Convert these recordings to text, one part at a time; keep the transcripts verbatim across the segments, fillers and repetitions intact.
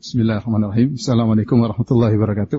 Bismillahirrahmanirrahim. Assalamualaikum warahmatullahi wabarakatuh.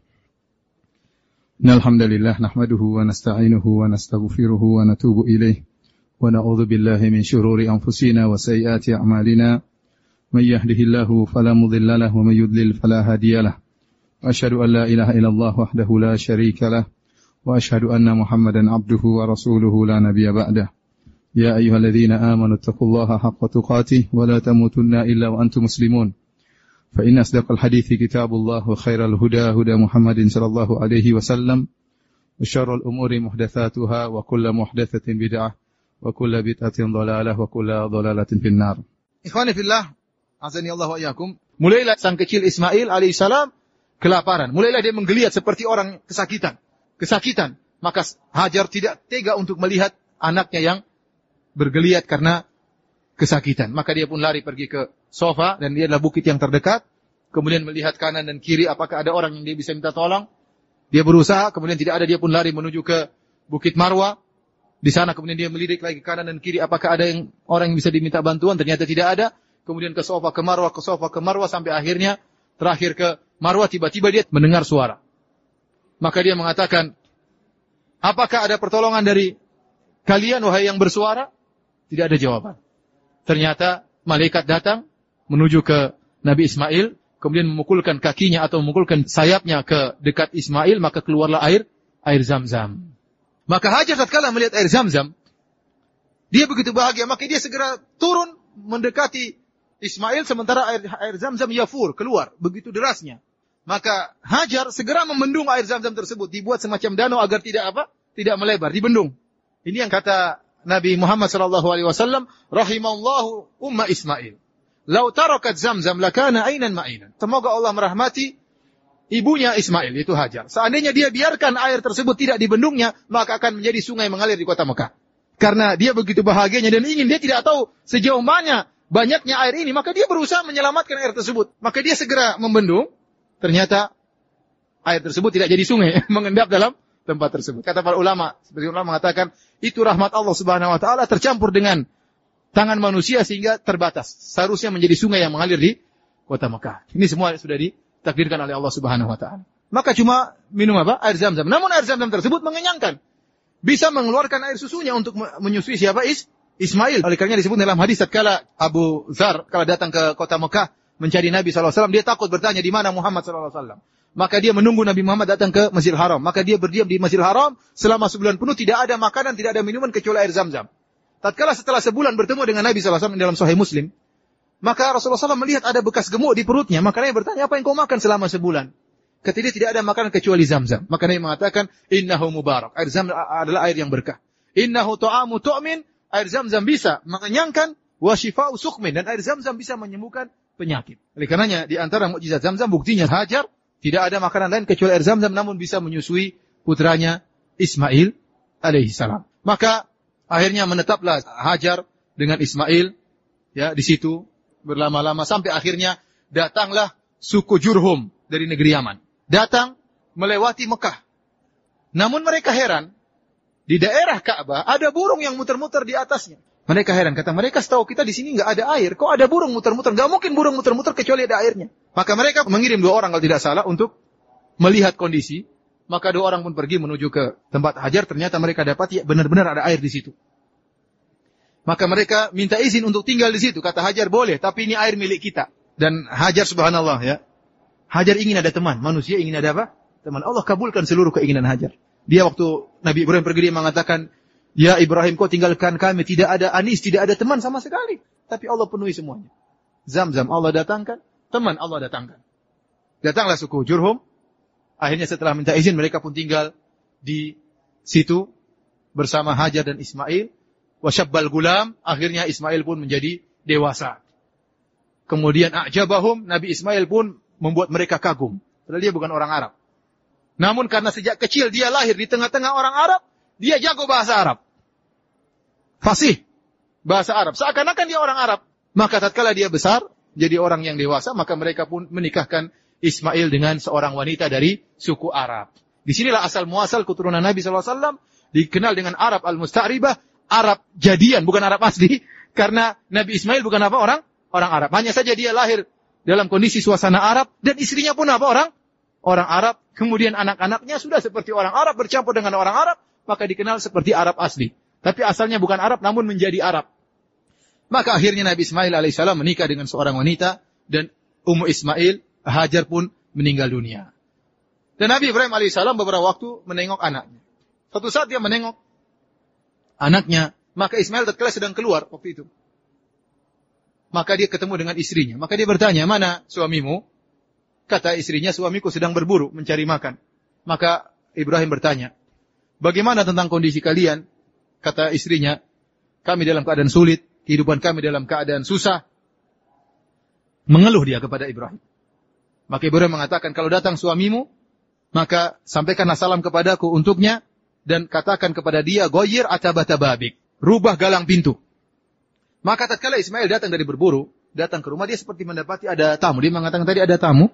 Innalhamdalillah nahmaduhu wa nasta'inuhu wa nastaghfiruhu wa natubu ilaih wa na'udzu billahi min syururi anfusina wa sayyiati a'malina. May yahdihillahu fala mudilla lahu wa may yudlil fala hadiyalah. Wa asyhadu an la ilaha illallah wahdahu la syarika lah wa asyhadu anna Muhammadan 'abduhu wa rasuluhu la nabiyya ba'dah. Ya ayyuhalladzina amanu taqullaha haqqa tuqatih wa la tamutunna illa wa antum muslimun. فإن أصدق الحديث كتاب الله وخير الهدى هدى محمد صلى الله عليه وسلم وشر الأمور محدثاتها وكل محدثة بدعة وكل بدعة ضلالة وكل ضلالة في النار. Ikhwani fillah, azani Allah wa iyyakum. Mulailah sang kecil Ismail alaihissalam kelaparan. Mulailah dia menggeliat seperti orang kesakitan. Kesakitan. Maka Hajar tidak tega untuk melihat anaknya yang bergeliat karena kesakitan. Maka dia pun lari pergi ke sofa dan dia adalah bukit yang terdekat. Kemudian melihat kanan dan kiri apakah ada orang yang dia bisa minta tolong. Dia berusaha, kemudian tidak ada, dia pun lari menuju ke Bukit Marwa. Di sana kemudian dia melirik lagi kanan dan kiri apakah ada yang orang yang bisa diminta bantuan. Ternyata tidak ada. Kemudian ke sofa ke Marwa, ke sofa ke Marwa sampai akhirnya terakhir ke Marwa, tiba-tiba dia mendengar suara. Maka dia mengatakan, apakah ada pertolongan dari kalian wahai yang bersuara? Tidak ada jawaban. Ternyata malaikat datang menuju ke Nabi Ismail, kemudian memukulkan kakinya atau memukulkan sayapnya ke dekat Ismail, maka keluarlah air, air Zam-Zam. Maka Hajar tatkala melihat air Zam-Zam, dia begitu bahagia, maka dia segera turun mendekati Ismail, sementara air, air Zam-Zam yafur, keluar, begitu derasnya. Maka Hajar segera membendung air Zam-Zam tersebut, dibuat semacam danau agar tidak apa? Tidak melebar, dibendung. Ini yang kata Nabi Muhammad sallallahu alaihi wasallam, rahimallahu umma Ismail. Lau tarakat Zamzam lakana ainan ma'inan. Semoga Allah merahmati ibunya Ismail, yaitu Hajar. Seandainya dia biarkan air tersebut tidak dibendungnya, maka akan menjadi sungai mengalir di kota Mekah. Karena dia begitu bahagianya dan ingin, dia tidak tahu sejauh mana banyaknya air ini, maka dia berusaha menyelamatkan air tersebut. Maka dia segera membendung, ternyata air tersebut tidak jadi sungai, mengendap dalam tempat tersebut. Kata para ulama, seperti ulama mengatakan, itu rahmat Allah Subhanahu wa taala tercampur dengan tangan manusia sehingga terbatas. Seharusnya menjadi sungai yang mengalir di kota Mekah. Ini semua sudah ditakdirkan oleh Allah Subhanahu wa taala. Maka cuma minum apa? Air Zam-Zam. Namun air Zam-Zam tersebut mengenyangkan. Bisa mengeluarkan air susunya untuk menyusui siapa? Is Ismail. Oleh karenanya disebut dalam hadis tatkala Abu Dzar kalau datang ke kota Mekah mencari Nabi sallallahu alaihi wasallam, dia takut bertanya di mana Muhammad sallallahu alaihi wasallam. Maka dia menunggu Nabi Muhammad datang ke Masjidil Haram. Maka dia berdiam di Masjidil Haram selama sebulan penuh, tidak ada makanan, tidak ada minuman kecuali air Zam-Zam. Tatkala setelah sebulan bertemu dengan Nabi sallallahu alaihi wasallam dalam Sahih Muslim, maka Rasulullah sallallahu alaihi wasallam melihat ada bekas gemuk di perutnya. Maka Nabi bertanya, apa yang kau makan selama sebulan? Kata dia, tidak ada makanan kecuali Zam-Zam. Maka Nabi mengatakan, innahu mubarak. Air Zam-Zam adalah air yang berkah. Innahu ta'amu tu'min. Air Zam-Zam bisa mengenyangkan, wa shifa'u suqmin. Dan air Zam-Zam bisa menyembuhkan penyakit. Oleh karenanya, di antara mukjizat Zam-Zam, buktinya Hajar tidak ada makanan lain kecuali air Zam-Zam, namun bisa menyusui putranya Ismail alaihissalam. Maka akhirnya menetaplah Hajar dengan Ismail ya di situ berlama-lama sampai akhirnya datanglah suku Jurhum dari negeri Yaman. Datang melewati Mekah. Namun mereka heran, di daerah Ka'bah ada burung yang muter-muter di atasnya. Mereka heran, kata mereka, setahu kita di sini enggak ada air, kok ada burung muter-muter? Enggak mungkin burung muter-muter kecuali ada airnya. Maka mereka mengirim dua orang kalau tidak salah untuk melihat kondisi. Maka dua orang pun pergi menuju ke tempat Hajar, ternyata mereka dapat ya benar-benar ada air di situ. Maka mereka minta izin untuk tinggal di situ. Kata Hajar, boleh, tapi ini air milik kita. Dan Hajar subhanallah ya. Hajar ingin ada teman, manusia ingin ada apa? Teman. Allah kabulkan seluruh keinginan Hajar. Dia waktu Nabi Ibrahim pergi, dia mengatakan, ya Ibrahim, kau tinggalkan kami, tidak ada anis, tidak ada teman sama sekali. Tapi Allah penuhi semuanya. Zam-Zam Allah datangkan, teman Allah datangkan. Datanglah suku Jurhum. Akhirnya setelah minta izin, mereka pun tinggal di situ bersama Hajar dan Ismail. Wasyabbal gulam, akhirnya Ismail pun menjadi dewasa. Kemudian a'jabahum, Nabi Ismail pun membuat mereka kagum. Padahal dia bukan orang Arab. Namun karena sejak kecil dia lahir di tengah-tengah orang Arab, dia jago bahasa Arab. Fasih bahasa Arab. Seakan-akan dia orang Arab. Maka tatkala dia besar, jadi orang yang dewasa, maka mereka pun menikahkan Ismail dengan seorang wanita dari suku Arab. Disinilah asal muasal keturunan Nabi sallallahu alaihi wasallam, dikenal dengan Arab al-Musta'ribah, Arab jadian, bukan Arab asli. Karena Nabi Ismail bukan apa orang? Orang Arab. Hanya saja dia lahir dalam kondisi suasana Arab, dan istrinya pun apa? Orang orang Arab. Kemudian anak-anaknya sudah seperti orang Arab, bercampur dengan orang Arab, maka dikenal seperti Arab asli. Tapi asalnya bukan Arab, namun menjadi Arab. Maka akhirnya Nabi Ismail alaihissalam menikah dengan seorang wanita, dan Ummu Ismail, Hajar pun meninggal dunia. Dan Nabi Ibrahim alaihissalam beberapa waktu menengok anaknya. Suatu saat dia menengok anaknya, maka Ismail tatkala sedang keluar waktu itu. Maka dia ketemu dengan istrinya. Maka dia bertanya, mana suamimu? Kata istrinya, suamiku sedang berburu, mencari makan. Maka Ibrahim bertanya, bagaimana tentang kondisi kalian? Kata istrinya, kami dalam keadaan sulit, kehidupan kami dalam keadaan susah. Mengeluh dia kepada Ibrahim. Maka Ibrahim mengatakan, kalau datang suamimu, maka sampaikanlah salam kepadaku untuknya, dan katakan kepada dia, goyir atabata babik, rubah galang pintu. Maka tatkala Ismail datang dari berburu, datang ke rumah, dia seperti mendapati ada tamu. Dia mengatakan tadi ada tamu.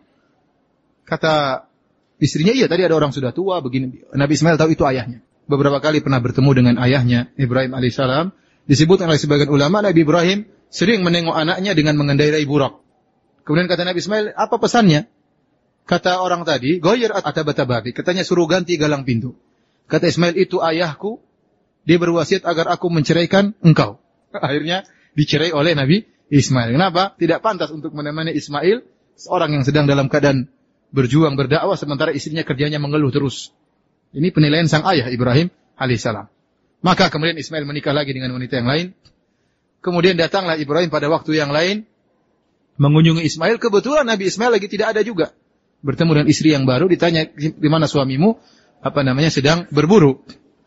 Kata istrinya, iya tadi ada orang sudah tua, begini. Nabi Ismail tahu itu ayahnya. Beberapa kali pernah bertemu dengan ayahnya, Ibrahim alaihissalam. Disebutkan oleh sebagian ulama, Nabi Ibrahim sering menengok anaknya dengan mengendarai burak. Kemudian kata Nabi Ismail, apa pesannya? Kata orang tadi, goyir atabata babik. Katanya suruh ganti galang pintu. Kata Ismail, itu ayahku. Dia berwasiat agar aku menceraikan engkau. Akhirnya dicerai oleh Nabi Ismail. Kenapa? Tidak pantas untuk menemani Ismail, seorang yang sedang dalam keadaan berjuang, berdakwah, sementara istrinya kerjanya mengeluh terus. Ini penilaian sang ayah Ibrahim alaihissalam. Maka kemudian Ismail menikah lagi dengan wanita yang lain. Kemudian datanglah Ibrahim pada waktu yang lain, mengunjungi Ismail. Kebetulan Nabi Ismail lagi tidak ada juga. Bertemu dengan istri yang baru, ditanya, di mana suamimu? Apa namanya, sedang berburu.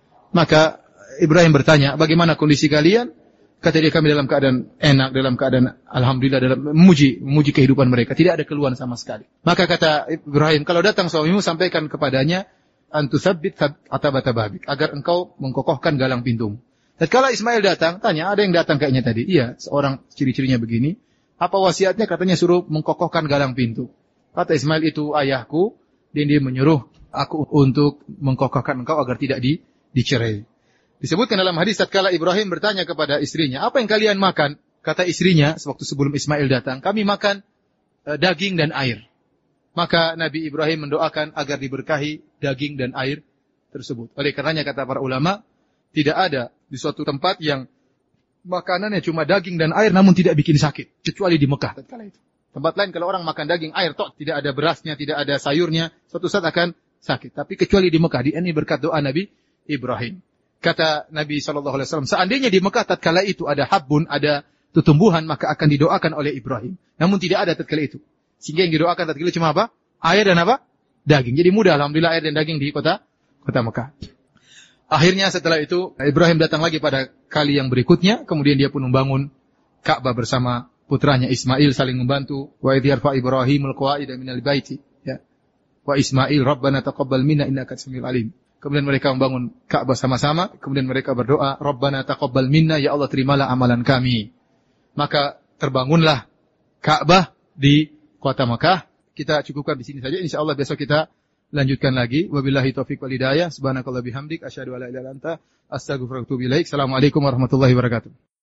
Maka Ibrahim bertanya, bagaimana kondisi kalian? Kata dia, kami dalam keadaan enak, dalam keadaan alhamdulillah, dalam memuji, memuji kehidupan mereka. Tidak ada keluhan sama sekali. Maka kata Ibrahim, kalau datang suamimu, sampaikan kepadanya, antusabbit atabata babik, agar engkau mengkokohkan galang pintumu. Tatkala Ismail datang, tanya, ada yang datang kayaknya tadi? Iya, seorang ciri-cirinya begini. Apa wasiatnya? Katanya suruh mengkokohkan galang pintu. Kata Ismail, itu ayahku, dan dia menyuruh aku untuk mengkokohkan engkau agar tidak di, dicerai. Disebutkan dalam hadis tatkala Ibrahim bertanya kepada istrinya, apa yang kalian makan? Kata istrinya, sewaktu sebelum Ismail datang, kami makan uh, daging dan air. Maka Nabi Ibrahim mendoakan agar diberkahi daging dan air tersebut. Oleh karenanya kata para ulama, tidak ada di suatu tempat yang makanannya cuma daging dan air namun tidak bikin sakit, kecuali di Mekah tatkala itu. Tempat lain kalau orang makan daging, air, tok, tidak ada berasnya, tidak ada sayurnya, suatu saat akan sakit. Tapi kecuali di Mekah, di ini berkat doa Nabi Ibrahim. Kata Nabi shallallahu alaihi wasallam, seandainya di Mekah tatkala itu ada habbun, ada tumbuhan, maka akan didoakan oleh Ibrahim. Namun tidak ada tatkala itu. Sehingga yang didoakan tatkala itu cuma apa? Air dan apa? Daging. Jadi mudah, alhamdulillah, air dan daging di kota kota Mekah. Akhirnya setelah itu Ibrahim datang lagi pada kali yang berikutnya, kemudian dia pun membangun Ka'bah bersama putranya Ismail, saling membantu. Wa idh yarfa Ibrahimul qawa'ida minal baiti, ya. Wa Ismail, Rabbana taqabbal minna innaka samiul alim. Kemudian mereka membangun Ka'bah sama-sama. Kemudian mereka berdoa, Rabbana taqabbal minna, ya Allah terimalah amalan kami. Maka terbangunlah Ka'bah di kota Makkah. Kita cukupkan di sini saja. Insyaallah besok kita lanjutkan lagi. Wabillahi taufiq wal hidayah. Subhanakallah bihamdik. Asyhadu an la ilaha illa anta astaghfiruka wa atubu ilaik. Assalamualaikum warahmatullahi wabarakatuh.